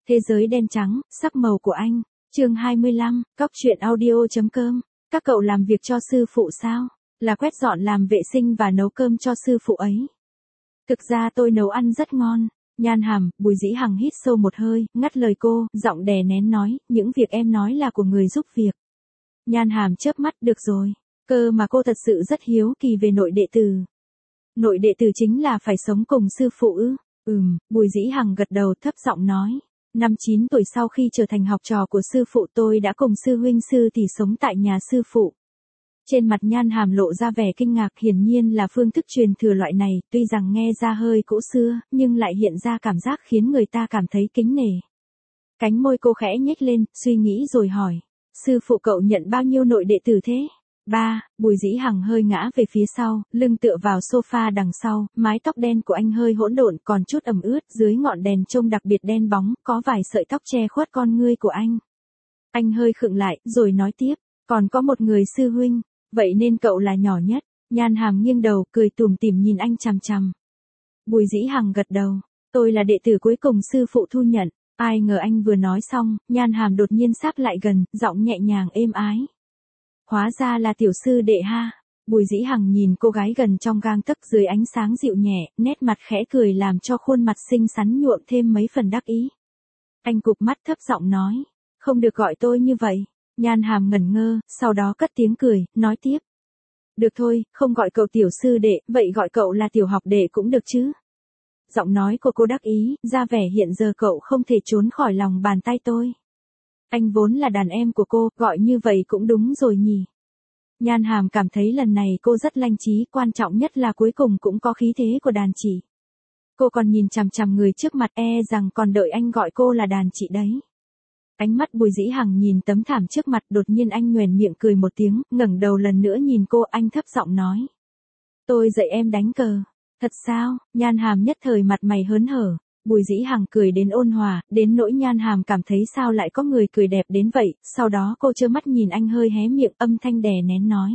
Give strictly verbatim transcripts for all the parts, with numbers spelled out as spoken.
Thế giới đen trắng, sắc màu của anh. Chương hai mươi lăm, cóc truyện audio chấm com. Các cậu làm việc cho sư phụ sao? Là quét dọn làm vệ sinh và nấu cơm cho sư phụ ấy. Thực ra tôi nấu ăn rất ngon. Nhan Hàm, Bùi Dĩ Hằng hít sâu một hơi, ngắt lời cô, giọng đè nén nói, những việc em nói là của người giúp việc. Nhan Hàm chớp mắt, được rồi. Cơ mà cô thật sự rất hiếu kỳ về nội đệ tử. Nội đệ tử chính là phải sống cùng sư phụ ư? Ừm, Bùi Dĩ Hằng gật đầu thấp giọng nói. Năm chín tuổi sau khi trở thành học trò của sư phụ tôi đã cùng sư huynh sư tỷ sống tại nhà sư phụ. Trên mặt Nhan Hàm lộ ra vẻ kinh ngạc, hiển nhiên là phương thức truyền thừa loại này, tuy rằng nghe ra hơi cũ xưa, nhưng lại hiện ra cảm giác khiến người ta cảm thấy kính nể. Cánh môi cô khẽ nhếch lên, suy nghĩ rồi hỏi. Sư phụ cậu nhận bao nhiêu nội đệ tử thế? Ba, Bùi Dĩ Hằng hơi ngã về phía sau, lưng tựa vào sofa đằng sau, mái tóc đen của anh hơi hỗn độn còn chút ẩm ướt, dưới ngọn đèn trông đặc biệt đen bóng, có vài sợi tóc che khuất con ngươi của anh. Anh hơi khựng lại, rồi nói tiếp, còn có một người sư huynh, vậy nên cậu là nhỏ nhất. Nhan Hàm nghiêng đầu, cười tủm tỉm nhìn anh chằm chằm. Bùi Dĩ Hằng gật đầu, tôi là đệ tử cuối cùng sư phụ thu nhận. Ai ngờ anh vừa nói xong, Nhan Hàm đột nhiên sáp lại gần, giọng nhẹ nhàng êm ái. Hóa ra là tiểu sư đệ ha. Bùi Dĩ Hằng nhìn cô gái gần trong gang tấc dưới ánh sáng dịu nhẹ, nét mặt khẽ cười làm cho khuôn mặt xinh xắn nhuộm thêm mấy phần đắc ý. Anh cụp mắt thấp giọng nói, không được gọi tôi như vậy. Nhan Hàm ngẩn ngơ, sau đó cất tiếng cười, nói tiếp. Được thôi, không gọi cậu tiểu sư đệ, vậy gọi cậu là tiểu học đệ cũng được chứ. Giọng nói của cô đắc ý, ra vẻ hiện giờ cậu không thể trốn khỏi lòng bàn tay tôi. Anh vốn là đàn em của cô, gọi như vậy cũng đúng rồi nhỉ. Nhan Hàm cảm thấy lần này cô rất lanh trí, quan trọng nhất là cuối cùng cũng có khí thế của đàn chị. Cô còn nhìn chằm chằm người trước mặt, e rằng còn đợi anh gọi cô là đàn chị đấy. Ánh mắt Bùi Dĩ Hằng nhìn tấm thảm trước mặt, đột nhiên anh nhoẻn miệng cười một tiếng, ngẩng đầu lần nữa nhìn cô, anh thấp giọng nói. Tôi dạy em đánh cờ. Thật sao? Nhan Hàm nhất thời mặt mày hớn hở. Bùi Dĩ Hằng cười đến ôn hòa, đến nỗi Nhan Hàm cảm thấy sao lại có người cười đẹp đến vậy, sau đó cô trơ mắt nhìn anh hơi hé miệng, âm thanh đè nén nói.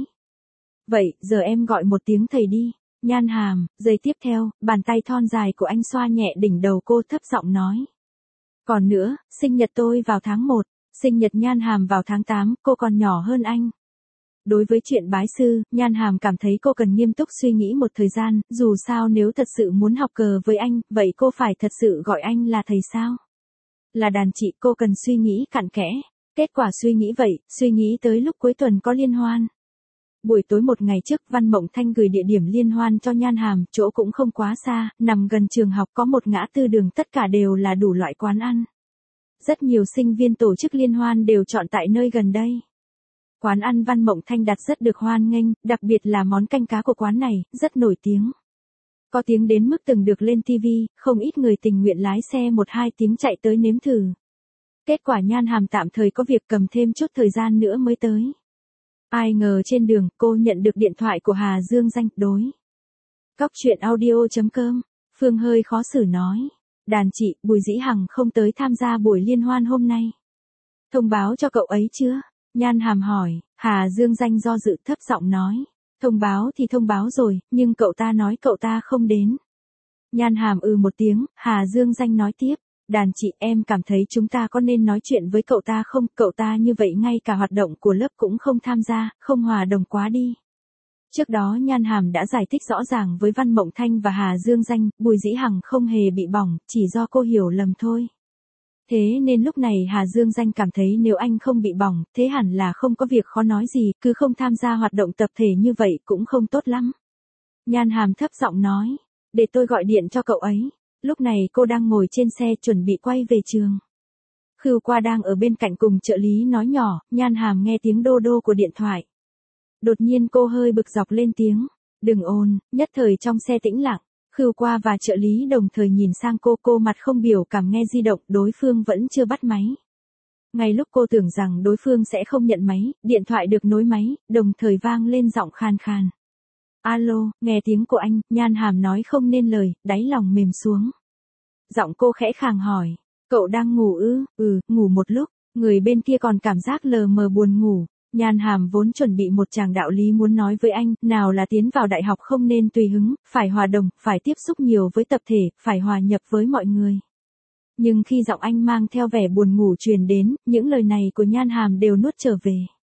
Vậy, giờ em gọi một tiếng thầy đi. Nhan Hàm, giây tiếp theo, bàn tay thon dài của anh xoa nhẹ đỉnh đầu cô, thấp giọng nói. Còn nữa, sinh nhật tôi vào tháng một, sinh nhật Nhan Hàm vào tháng tám, cô còn nhỏ hơn anh. Đối với chuyện bái sư, Nhan Hàm cảm thấy cô cần nghiêm túc suy nghĩ một thời gian, dù sao nếu thật sự muốn học cờ với anh, vậy cô phải thật sự gọi anh là thầy sao? Là đàn chị, cô cần suy nghĩ cặn kẽ. Kết quả suy nghĩ vậy, suy nghĩ tới lúc cuối tuần có liên hoan. Buổi tối một ngày trước, Văn Mộng Thanh gửi địa điểm liên hoan cho Nhan Hàm, chỗ cũng không quá xa, nằm gần trường học, có một ngã tư đường, tất cả đều là đủ loại quán ăn. Rất nhiều sinh viên tổ chức liên hoan đều chọn tại nơi gần đây. Quán ăn Văn Mộng Thanh đặt rất được hoan nghênh, đặc biệt là món canh cá của quán này, rất nổi tiếng. Có tiếng đến mức từng được lên ti vi, không ít người tình nguyện lái xe một hai tiếng chạy tới nếm thử. Kết quả Nhan Hàm tạm thời có việc cầm thêm chút thời gian nữa mới tới. Ai ngờ trên đường, cô nhận được điện thoại của Hà Dương Danh, đối. Cóc truyện audio chấm com, Phương hơi khó xử nói. Đàn chị, Bùi Dĩ Hằng không tới tham gia buổi liên hoan hôm nay. Thông báo cho cậu ấy chưa? Nhan Hàm hỏi. Hà Dương Danh do dự, thấp giọng nói. Thông báo thì thông báo rồi, nhưng cậu ta nói cậu ta không đến. Nhan Hàm ừ một tiếng, Hà Dương Danh nói tiếp. Đàn chị, em cảm thấy chúng ta có nên nói chuyện với cậu ta không? Cậu ta như vậy ngay cả hoạt động của lớp cũng không tham gia, không hòa đồng quá đi. Trước đó Nhan Hàm đã giải thích rõ ràng với Văn Mộng Thanh và Hà Dương Danh, Bùi Dĩ Hằng không hề bị bỏng, chỉ do cô hiểu lầm thôi. Thế nên lúc này Hà Dương Danh cảm thấy nếu anh không bị bỏng, thế hẳn là không có việc khó nói gì, cứ không tham gia hoạt động tập thể như vậy cũng không tốt lắm. Nhan Hàm thấp giọng nói, để tôi gọi điện cho cậu ấy. Lúc này cô đang ngồi trên xe chuẩn bị quay về trường. Khưu Qua đang ở bên cạnh cùng trợ lý nói nhỏ, Nhan Hàm nghe tiếng đô đô của điện thoại. Đột nhiên cô hơi bực dọc lên tiếng, đừng ồn, nhất thời trong xe tĩnh lặng. Khưu Qua và trợ lý đồng thời nhìn sang cô, cô mặt không biểu cảm nghe di động, đối phương vẫn chưa bắt máy. Ngay lúc cô tưởng rằng đối phương sẽ không nhận máy, điện thoại được nối máy, đồng thời vang lên giọng khan khan. Alo, nghe tiếng của anh, Nhan Hàm nói không nên lời, đáy lòng mềm xuống. Giọng cô khẽ khàng hỏi, cậu đang ngủ ư? Ừ, ngủ một lúc, người bên kia còn cảm giác lờ mờ buồn ngủ. Nhan Hàm vốn chuẩn bị một tràng đạo lý muốn nói với anh, nào là tiến vào đại học không nên tùy hứng, phải hòa đồng, phải tiếp xúc nhiều với tập thể, phải hòa nhập với mọi người. Nhưng khi giọng anh mang theo vẻ buồn ngủ truyền đến, những lời này của Nhan Hàm đều nuốt trở về.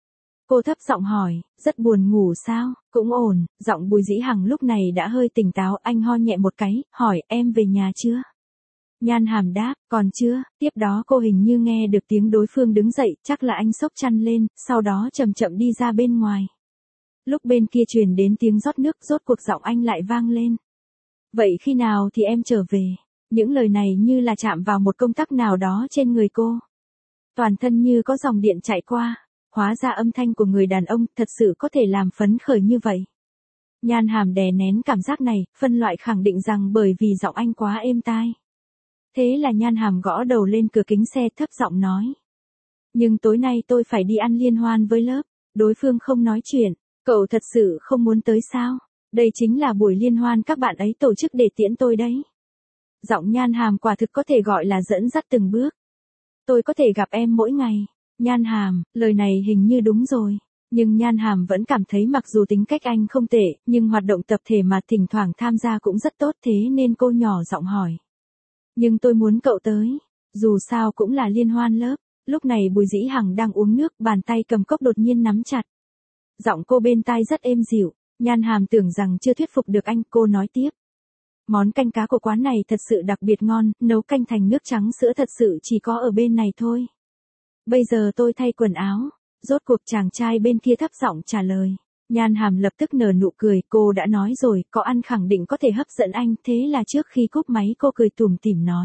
Cô thấp giọng hỏi, rất buồn ngủ sao? Cũng ổn. Giọng Bùi Dĩ Hằng lúc này đã hơi tỉnh táo, anh ho nhẹ một cái, hỏi em về nhà chưa? Nhan Hàm đáp, còn chưa. Tiếp đó cô hình như nghe được tiếng đối phương đứng dậy, chắc là anh xốc chăn lên, sau đó chậm chậm đi ra bên ngoài. Lúc bên kia truyền đến tiếng rót nước, rốt cuộc giọng anh lại vang lên. Vậy khi nào thì em trở về? Những lời này như là chạm vào một công tắc nào đó trên người cô. Toàn thân như có dòng điện chạy qua. Hóa ra âm thanh của người đàn ông thật sự có thể làm phấn khởi như vậy. Nhan Hàm đè nén cảm giác này, phân loại khẳng định rằng bởi vì giọng anh quá êm tai. Thế là Nhan Hàm gõ đầu lên cửa kính xe thấp giọng nói. Nhưng tối nay tôi phải đi ăn liên hoan với lớp. Đối phương không nói chuyện. Cậu thật sự không muốn tới sao? Đây chính là buổi liên hoan các bạn ấy tổ chức để tiễn tôi đấy. Giọng Nhan Hàm quả thực có thể gọi là dẫn dắt từng bước. Tôi có thể gặp em mỗi ngày. Nhan Hàm, lời này hình như đúng rồi. Nhưng Nhan Hàm vẫn cảm thấy mặc dù tính cách anh không tệ, nhưng hoạt động tập thể mà thỉnh thoảng tham gia cũng rất tốt, thế nên cô nhỏ giọng hỏi. Nhưng tôi muốn cậu tới. Dù sao cũng là liên hoan lớp. Lúc này Bùi Dĩ Hằng đang uống nước, bàn tay cầm cốc đột nhiên nắm chặt. Giọng cô bên tai rất êm dịu. Nhan Hàm tưởng rằng chưa thuyết phục được anh, cô nói tiếp. Món canh cá của quán này thật sự đặc biệt ngon, nấu canh thành nước trắng sữa thật sự chỉ có ở bên này thôi. Bây giờ tôi thay quần áo. Rốt cuộc chàng trai bên kia thấp giọng trả lời. Nhan Hàm lập tức nở nụ cười, cô đã nói rồi, có ăn khẳng định có thể hấp dẫn anh, thế là trước khi cúp máy cô cười tủm tỉm nói.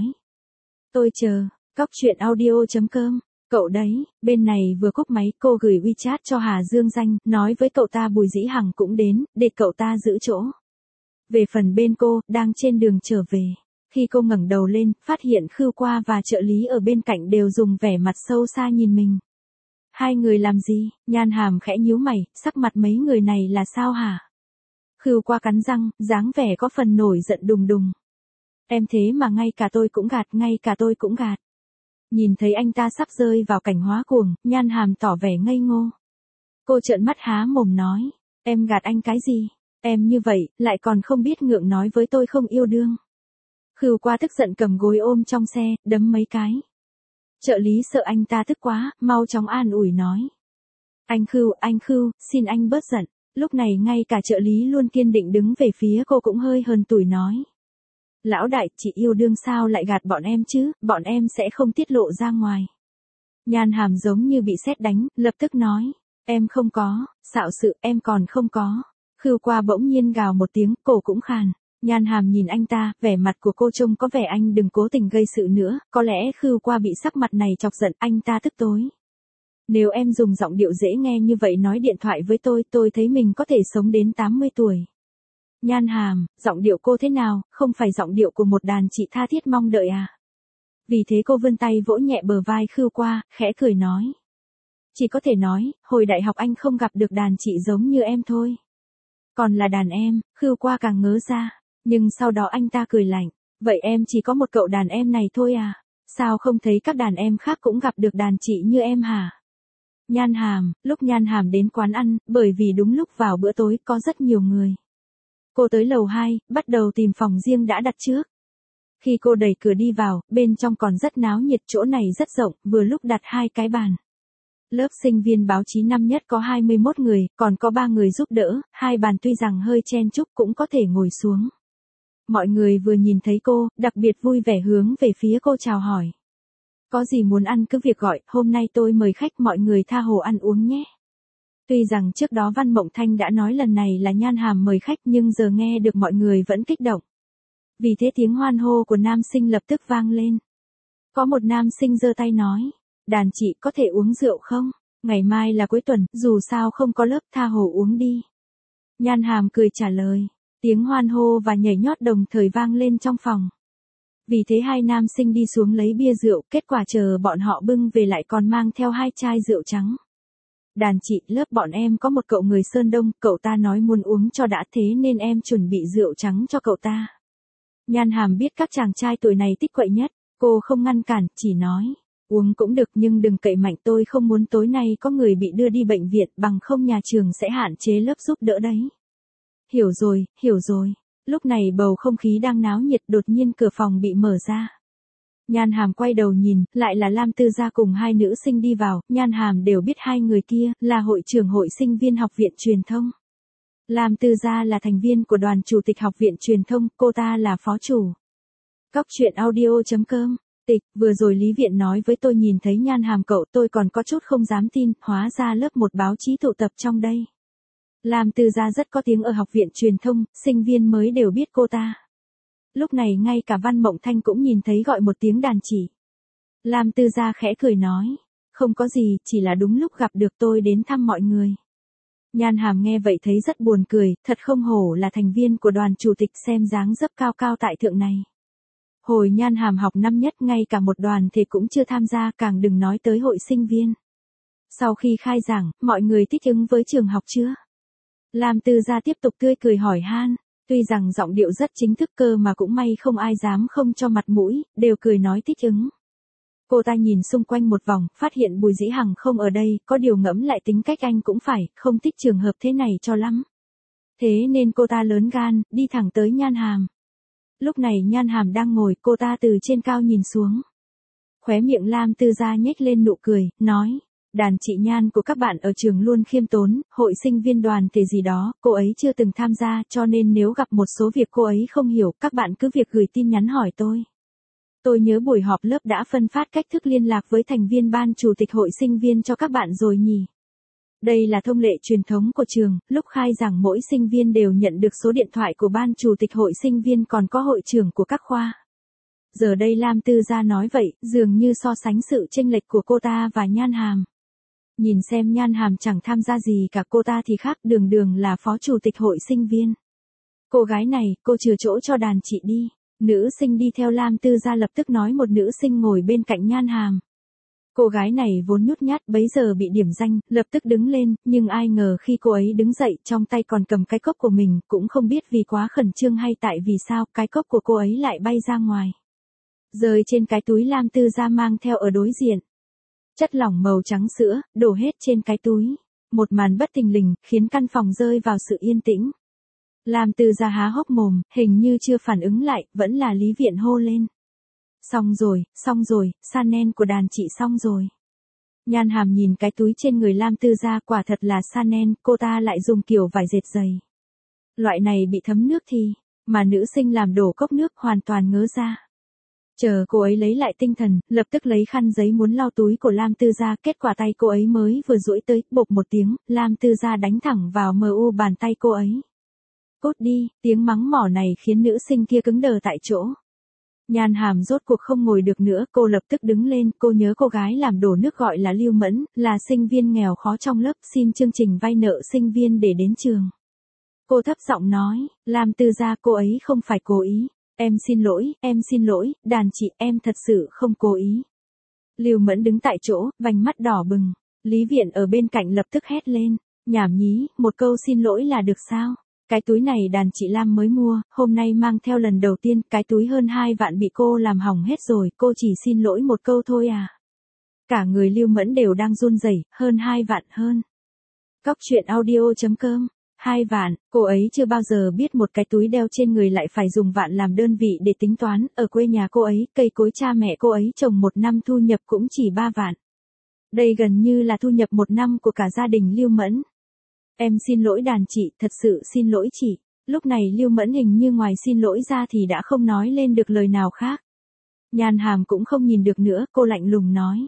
Tôi chờ, Cóc truyện audio chấm com. Cậu đấy, bên này vừa cúp máy cô gửi WeChat cho Hà Dương Danh, nói với cậu ta Bùi Dĩ Hằng cũng đến, để cậu ta giữ chỗ. Về phần bên cô, đang trên đường trở về. Khi cô ngẩng đầu lên, phát hiện Khưu Qua và trợ lý ở bên cạnh đều dùng vẻ mặt sâu xa nhìn mình. Hai người làm gì? Nhan Hàm khẽ nhíu mày, sắc mặt mấy người này là sao hả? Khưu Qua cắn răng, dáng vẻ có phần nổi giận đùng đùng. Em thế mà ngay cả tôi cũng gạt, ngay cả tôi cũng gạt. Nhìn thấy anh ta sắp rơi vào cảnh hóa cuồng, Nhan Hàm tỏ vẻ ngây ngô. Cô trợn mắt há mồm nói, em gạt anh cái gì? Em như vậy, lại còn không biết ngượng nói với tôi không yêu đương. Khưu Qua tức giận cầm gối ôm trong xe, đấm mấy cái. Trợ lý sợ anh ta tức quá, mau chóng an ủi nói. Anh Khưu, anh Khưu, xin anh bớt giận. Lúc này ngay cả trợ lý luôn kiên định đứng về phía cô cũng hơi hờn tủi nói. Lão đại, chị yêu đương sao lại gạt bọn em chứ, bọn em sẽ không tiết lộ ra ngoài. Nhan Hàm giống như bị sét đánh, lập tức nói. Em không có, xạo sự, em còn không có. Khưu Qua bỗng nhiên gào một tiếng, cổ cũng khàn. Nhan Hàm nhìn anh ta, vẻ mặt của cô trông có vẻ anh đừng cố tình gây sự nữa, có lẽ Khưu Qua bị sắc mặt này chọc giận, anh ta tức tối. Nếu em dùng giọng điệu dễ nghe như vậy nói điện thoại với tôi, tôi thấy mình có thể sống đến tám mươi tuổi. Nhan Hàm, giọng điệu cô thế nào, không phải giọng điệu của một đàn chị tha thiết mong đợi à? Vì thế cô vươn tay vỗ nhẹ bờ vai Khưu Qua, khẽ cười nói. Chỉ có thể nói, hồi đại học anh không gặp được đàn chị giống như em thôi. Còn là đàn em, Khưu Qua càng ngớ ra. Nhưng sau đó anh ta cười lạnh, vậy em chỉ có một cậu đàn em này thôi à? Sao không thấy các đàn em khác cũng gặp được đàn chị như em hả? Nhan Hàm, lúc Nhan Hàm đến quán ăn, bởi vì đúng lúc vào bữa tối có rất nhiều người. Cô tới lầu hai, bắt đầu tìm phòng riêng đã đặt trước. Khi cô đẩy cửa đi vào, bên trong còn rất náo nhiệt, chỗ này rất rộng, vừa lúc đặt hai cái bàn. Lớp sinh viên báo chí năm nhất có hai mươi mốt người, còn có ba người giúp đỡ, hai bàn tuy rằng hơi chen chúc cũng có thể ngồi xuống. Mọi người vừa nhìn thấy cô, đặc biệt vui vẻ hướng về phía cô chào hỏi. Có gì muốn ăn cứ việc gọi, hôm nay tôi mời khách mọi người tha hồ ăn uống nhé. Tuy rằng trước đó Văn Mộng Thanh đã nói lần này là Nhan Hàm mời khách nhưng giờ nghe được mọi người vẫn kích động. Vì thế tiếng hoan hô của nam sinh lập tức vang lên. Có một nam sinh giơ tay nói, đàn chị có thể uống rượu không? Ngày mai là cuối tuần, dù sao không có lớp tha hồ uống đi. Nhan Hàm cười trả lời. Tiếng hoan hô và nhảy nhót đồng thời vang lên trong phòng. Vì thế hai nam sinh đi xuống lấy bia rượu, kết quả chờ bọn họ bưng về lại còn mang theo hai chai rượu trắng. Đàn chị, lớp bọn em có một cậu người Sơn Đông, cậu ta nói muốn uống cho đã thế nên em chuẩn bị rượu trắng cho cậu ta. Nhan Hàm biết các chàng trai tuổi này tích quậy nhất, cô không ngăn cản, chỉ nói, uống cũng được nhưng đừng cậy mạnh, tôi không muốn tối nay có người bị đưa đi bệnh viện, bằng không nhà trường sẽ hạn chế lớp giúp đỡ đấy. Hiểu rồi, hiểu rồi. Lúc này bầu không khí đang náo nhiệt, đột nhiên cửa phòng bị mở ra. Nhan Hàm quay đầu nhìn, lại là Lam Tư Gia cùng hai nữ sinh đi vào, Nhan Hàm đều biết hai người kia, là hội trưởng hội sinh viên học viện truyền thông. Lam Tư Gia là thành viên của đoàn chủ tịch học viện truyền thông, cô ta là phó chủ. Cóc truyện audio chấm com. Tịch, vừa rồi Lý Viện nói với tôi nhìn thấy Nhan Hàm cậu, tôi còn có chút không dám tin, hóa ra lớp một báo chí tụ tập trong đây. Lam Tư Gia rất có tiếng ở học viện truyền thông, sinh viên mới đều biết cô ta. Lúc này ngay cả Văn Mộng Thanh cũng nhìn thấy gọi một tiếng đàn chỉ. Lam Tư Gia khẽ cười nói, không có gì, chỉ là đúng lúc gặp được tôi đến thăm mọi người. Nhan Hàm nghe vậy thấy rất buồn cười, thật không hổ là thành viên của đoàn chủ tịch, xem dáng dấp cao cao tại thượng này. Hồi Nhan Hàm học năm nhất ngay cả một đoàn thì cũng chưa tham gia, càng đừng nói tới hội sinh viên. Sau khi khai giảng, mọi người thích ứng với trường học chưa? Lam Tư Gia tiếp tục tươi cười hỏi han, tuy rằng giọng điệu rất chính thức cơ mà cũng may không ai dám không cho mặt mũi, đều cười nói thích ứng. Cô ta nhìn xung quanh một vòng, phát hiện Bùi Dĩ Hằng không ở đây, có điều ngẫm lại tính cách anh cũng phải, không thích trường hợp thế này cho lắm. Thế nên cô ta lớn gan, đi thẳng tới Nhan Hàm. Lúc này Nhan Hàm đang ngồi, cô ta từ trên cao nhìn xuống. Khóe miệng Lam Tư Gia nhếch lên nụ cười, nói, đàn chị Nhan của các bạn ở trường luôn khiêm tốn, hội sinh viên đoàn thể gì đó, cô ấy chưa từng tham gia, cho nên nếu gặp một số việc cô ấy không hiểu, các bạn cứ việc gửi tin nhắn hỏi tôi. Tôi nhớ buổi họp lớp đã phân phát cách thức liên lạc với thành viên ban chủ tịch hội sinh viên cho các bạn rồi nhỉ. Đây là thông lệ truyền thống của trường, lúc khai giảng mỗi sinh viên đều nhận được số điện thoại của ban chủ tịch hội sinh viên, còn có hội trưởng của các khoa. Giờ đây Lam Tư Gia nói vậy, dường như so sánh sự chênh lệch của cô ta và Nhan Hàm. Nhìn xem Nhan Hàm chẳng tham gia gì cả, cô ta thì khác, đường đường là phó chủ tịch hội sinh viên. Cô gái này, cô chừa chỗ cho đàn chị đi. Nữ sinh đi theo Lam Tư Gia lập tức nói một nữ sinh ngồi bên cạnh Nhan Hàm. Cô gái này vốn nhút nhát, bấy giờ bị điểm danh, lập tức đứng lên, nhưng ai ngờ khi cô ấy đứng dậy, trong tay còn cầm cái cốc của mình, cũng không biết vì quá khẩn trương hay tại vì sao, cái cốc của cô ấy lại bay ra ngoài. Rơi trên cái túi Lam Tư Gia mang theo ở đối diện. Chất lỏng màu trắng sữa, đổ hết trên cái túi. Một màn bất thình lình, khiến căn phòng rơi vào sự yên tĩnh. Lam Tư Gia há hốc mồm, hình như chưa phản ứng lại, vẫn là Lý Viện hô lên. Xong rồi, xong rồi, Chanel của đàn chị xong rồi. Nhan Hàm nhìn cái túi trên người Lam Tư Gia, quả thật là Chanel, cô ta lại dùng kiểu vải dệt dày. Loại này bị thấm nước thì, mà nữ sinh làm đổ cốc nước hoàn toàn ngớ ra. Chờ cô ấy lấy lại tinh thần, lập tức lấy khăn giấy muốn lau túi của Lam Tư Gia, kết quả tay cô ấy mới vừa duỗi tới, bộp một tiếng, Lam Tư Gia đánh thẳng vào mờ u bàn tay cô ấy. Cút đi, tiếng mắng mỏ này khiến nữ sinh kia cứng đờ tại chỗ. Nhan Hàm rốt cuộc không ngồi được nữa, cô lập tức đứng lên, cô nhớ cô gái làm đổ nước gọi là Lưu Mẫn, là sinh viên nghèo khó trong lớp, xin chương trình vay nợ sinh viên để đến trường. Cô thấp giọng nói, Lam Tư Gia, cô ấy không phải cố ý. Em xin lỗi, em xin lỗi, đàn chị, em thật sự không cố ý. Lưu Mẫn đứng tại chỗ, vành mắt đỏ bừng. Lý Viện ở bên cạnh lập tức hét lên, nhảm nhí, một câu xin lỗi là được sao? Cái túi này đàn chị Lam mới mua, hôm nay mang theo lần đầu tiên, cái túi hơn hai vạn bị cô làm hỏng hết rồi, cô chỉ xin lỗi một câu thôi à? Cả người Lưu Mẫn đều đang run rẩy, hơn hai vạn hơn. Cóc truyện audio chấm com. Hai vạn, cô ấy chưa bao giờ biết một cái túi đeo trên người lại phải dùng vạn làm đơn vị để tính toán, ở quê nhà cô ấy, cây cối cha mẹ cô ấy trồng một năm thu nhập cũng chỉ ba vạn. Đây gần như là thu nhập một năm của cả gia đình Lưu Mẫn. Em xin lỗi đàn chị, thật sự xin lỗi chị. Lúc này Lưu Mẫn hình như ngoài xin lỗi ra thì đã không nói lên được lời nào khác. Nhan Hàm cũng không nhìn được nữa, cô lạnh lùng nói.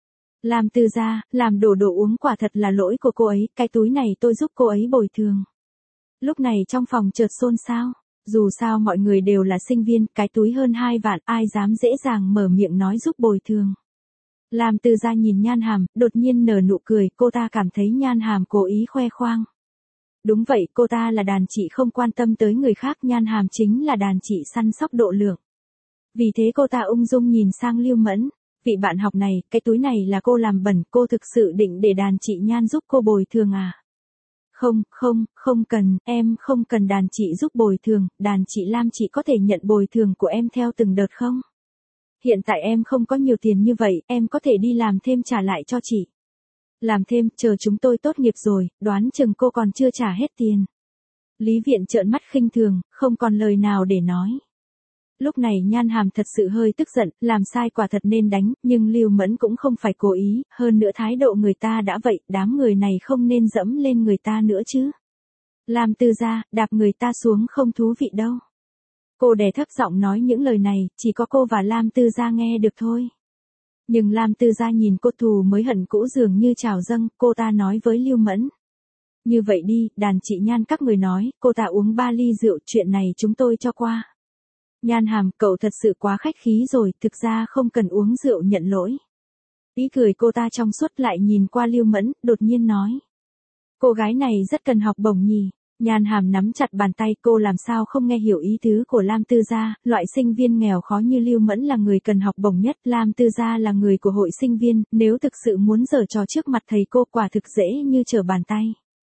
Lam Tư Gia, làm đổ đồ uống quả thật là lỗi của cô ấy, cái túi này tôi giúp cô ấy bồi thường. Lúc này trong phòng chợt xôn xao, dù sao mọi người đều là sinh viên, cái túi hơn hai vạn, ai dám dễ dàng mở miệng nói giúp bồi thường. Lam Tư Gia nhìn Nhan Hàm, đột nhiên nở nụ cười, cô ta cảm thấy Nhan Hàm cố ý khoe khoang. Đúng vậy, cô ta là đàn chị không quan tâm tới người khác, Nhan Hàm chính là đàn chị săn sóc độ lượng. Vì thế cô ta ung dung nhìn sang Lưu Mẫn. Vị bạn học này, cái túi này là cô làm bẩn, cô thực sự định để đàn chị Nhan giúp cô bồi thường à? Không, không, không cần, em không cần đàn chị giúp bồi thường, đàn chị Lam chị có thể nhận bồi thường của em theo từng đợt không? Hiện tại em không có nhiều tiền như vậy, em có thể đi làm thêm trả lại cho chị. Làm thêm, chờ chúng tôi tốt nghiệp rồi, đoán chừng cô còn chưa trả hết tiền. Lý Viện trợn mắt khinh thường, không còn lời nào để nói. Lúc này Nhan Hàm thật sự hơi tức giận, làm sai quả thật nên đánh, nhưng Lưu Mẫn cũng không phải cố ý, hơn nữa thái độ người ta đã vậy, đám người này không nên dẫm lên người ta nữa chứ. Lam Tư Gia, đạp người ta xuống không thú vị đâu. Cô đè thấp giọng nói những lời này, chỉ có cô và Lam Tư Gia nghe được thôi. Nhưng Lam Tư Gia nhìn cô thù mới hận cũ dường như trào dâng, cô ta nói với Lưu Mẫn. Như vậy đi, đàn chị Nhan các người nói, cô ta uống ba ly rượu, chuyện này chúng tôi cho qua. Nhan Hàm, cậu thật sự quá khách khí rồi, thực ra không cần uống rượu nhận lỗi. Ý cười cô ta trong suốt lại nhìn qua Lưu Mẫn, đột nhiên nói. Cô gái này rất cần học bổng nhỉ. Nhan Hàm nắm chặt bàn tay, cô làm sao không nghe hiểu ý tứ của Lam Tư Gia, loại sinh viên nghèo khó như Lưu Mẫn là người cần học bổng nhất, Lam Tư Gia là người của hội sinh viên, nếu thực sự muốn giở trò trước mặt thầy cô quả thực dễ như trở bàn tay.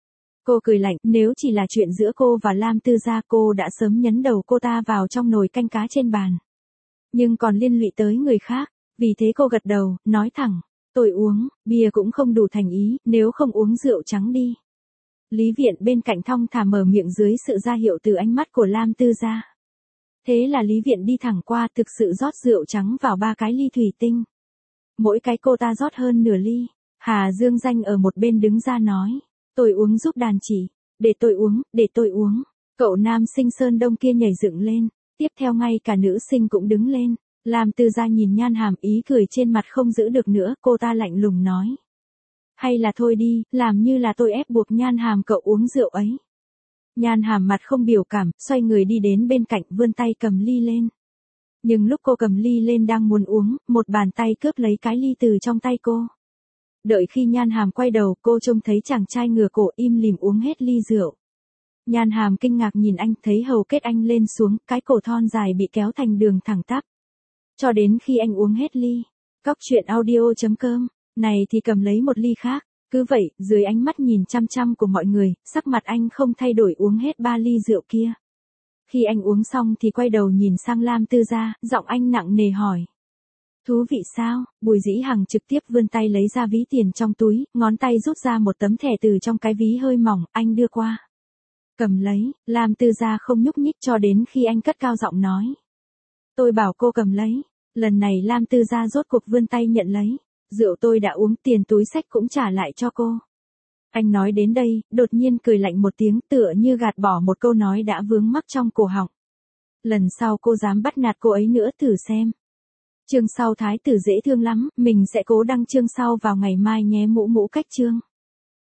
Cô cười lạnh, nếu chỉ là chuyện giữa cô và Lam Tư Gia cô đã sớm nhấn đầu cô ta vào trong nồi canh cá trên bàn. Nhưng còn liên lụy tới người khác, vì thế cô gật đầu, nói thẳng, tôi uống, bia cũng không đủ thành ý, nếu không uống rượu trắng đi. Lý Viện bên cạnh thong thả mở miệng dưới sự ra hiệu từ ánh mắt của Lam Tư Gia. Thế là Lý Viện đi thẳng qua thực sự rót rượu trắng vào ba cái ly thủy tinh. Mỗi cái cô ta rót hơn nửa ly. Hà Dương Danh ở một bên đứng ra nói. Tôi uống giúp đàn chỉ. Để tôi uống, để tôi uống. Cậu nam sinh Sơn Đông kia nhảy dựng lên. Tiếp theo ngay cả nữ sinh cũng đứng lên. Lam Tư Gia nhìn Nhan Hàm ý cười trên mặt không giữ được nữa. Cô ta lạnh lùng nói. Hay là thôi đi, làm như là tôi ép buộc Nhan Hàm cậu uống rượu ấy. Nhan Hàm mặt không biểu cảm, xoay người đi đến bên cạnh vươn tay cầm ly lên. Nhưng lúc cô cầm ly lên đang muốn uống, một bàn tay cướp lấy cái ly từ trong tay cô. Đợi khi Nhan Hàm quay đầu, cô trông thấy chàng trai ngửa cổ im lìm uống hết ly rượu. Nhan Hàm kinh ngạc nhìn anh, thấy hầu kết anh lên xuống, cái cổ thon dài bị kéo thành đường thẳng tắp. Cho đến khi anh uống hết ly. Cóc truyện audio chấm com này thì cầm lấy một ly khác. Cứ vậy, dưới ánh mắt nhìn chăm chăm của mọi người, sắc mặt anh không thay đổi uống hết ba ly rượu kia. Khi anh uống xong thì quay đầu nhìn sang Lam Tư Gia, giọng anh nặng nề hỏi. Thú vị sao? Bùi Dĩ Hằng trực tiếp vươn tay lấy ra ví tiền trong túi, ngón tay rút ra một tấm thẻ từ trong cái ví hơi mỏng, anh đưa qua. Cầm lấy, Lam Tư Gia không nhúc nhích cho đến khi anh cất cao giọng nói. Tôi bảo cô cầm lấy. Lần này Lam Tư Gia rốt cuộc vươn tay nhận lấy. Rượu tôi đã uống, tiền túi xách cũng trả lại cho cô. Anh nói đến đây, đột nhiên cười lạnh một tiếng tựa như gạt bỏ một câu nói đã vướng mắc trong cổ họng. Lần sau cô dám bắt nạt cô ấy nữa thử xem. Chương sau thái tử dễ thương lắm, mình sẽ cố đăng chương sau vào ngày mai nhé mũ mũ cách chương.